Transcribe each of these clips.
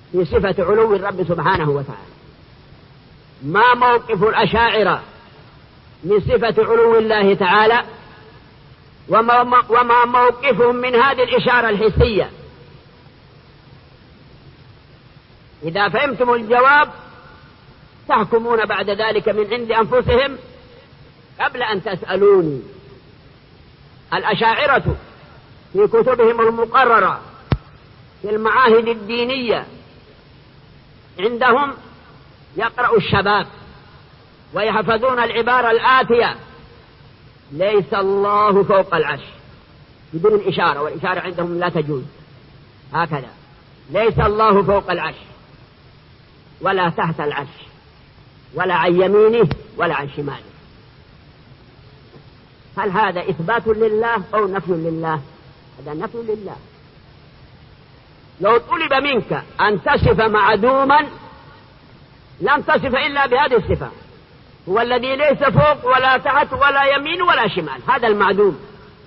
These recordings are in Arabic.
في صفة علو الرب سبحانه وتعالى. ما موقف الأشاعرة من صفة علو الله تعالى، وما موقفهم من هذه الإشارة الحسية؟ إذا فهمتم الجواب تحكمون بعد ذلك من عند أنفسهم قبل أن تسألوني. الأشاعرة في كتبهم المقررة في المعاهد الدينية عندهم يقرأ الشباب ويحفظون العبارة الآتية: ليس الله فوق العرش، بدون إشارة، والإشارة عندهم لا تجوز. هكذا: ليس الله فوق العرش ولا تحت العرش ولا عن يمينه ولا عن شماله. هل هذا إثبات لله أو نفي لله؟ هذا نفي لله. لو طلب منك أن تصف معدوما لم تصف إلا بهذه الصفة: هو الذي ليس فوق ولا تحت ولا يمين ولا شمال، هذا المعدوم.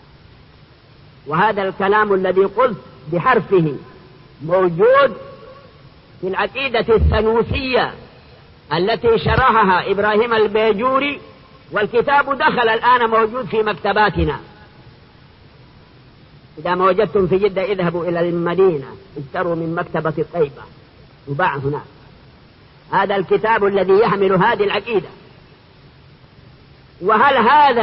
وهذا الكلام الذي قلت بحرفه موجود في العقيدة السنوسية التي شرحها إبراهيم البيجوري، والكتاب دخل الآن موجود في مكتباتنا. إذا ما وجدتم في جدة اذهبوا إلى المدينة اشتروا من مكتبة الطيبة، يباع هناك. هذا الكتاب الذي يحمل هذه العقيدة. وهل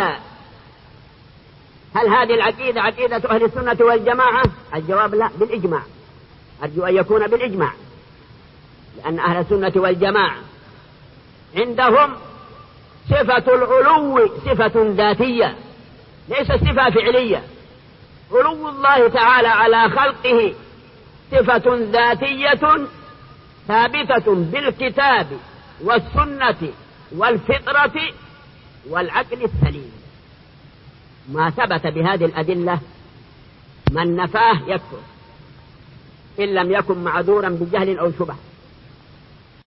هذه العقيدة عقيدة أهل السنة والجماعة؟ الجواب لا، بالإجماع. أرجو أن يكون بالإجماع، لأن أهل السنة والجماعة عندهم صفة العلو صفة ذاتية ليس صفة فعلية. علو الله تعالى على خلقه صفة ذاتية ثابتة بالكتاب والسنة والفطرة والعقل السليم. ما ثبت بهذه الأدلة من نفاه يكفر إن لم يكن معذورا بجهل أو شبهة.